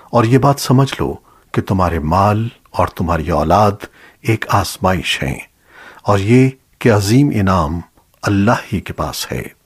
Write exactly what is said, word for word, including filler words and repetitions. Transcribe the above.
और ये बात समझ लो कि तुम्हारे माल और तुम्हारी औलाद एक आजमाइश हैं, और ये कि अजीम इनाम अल्लाह ही के पास है।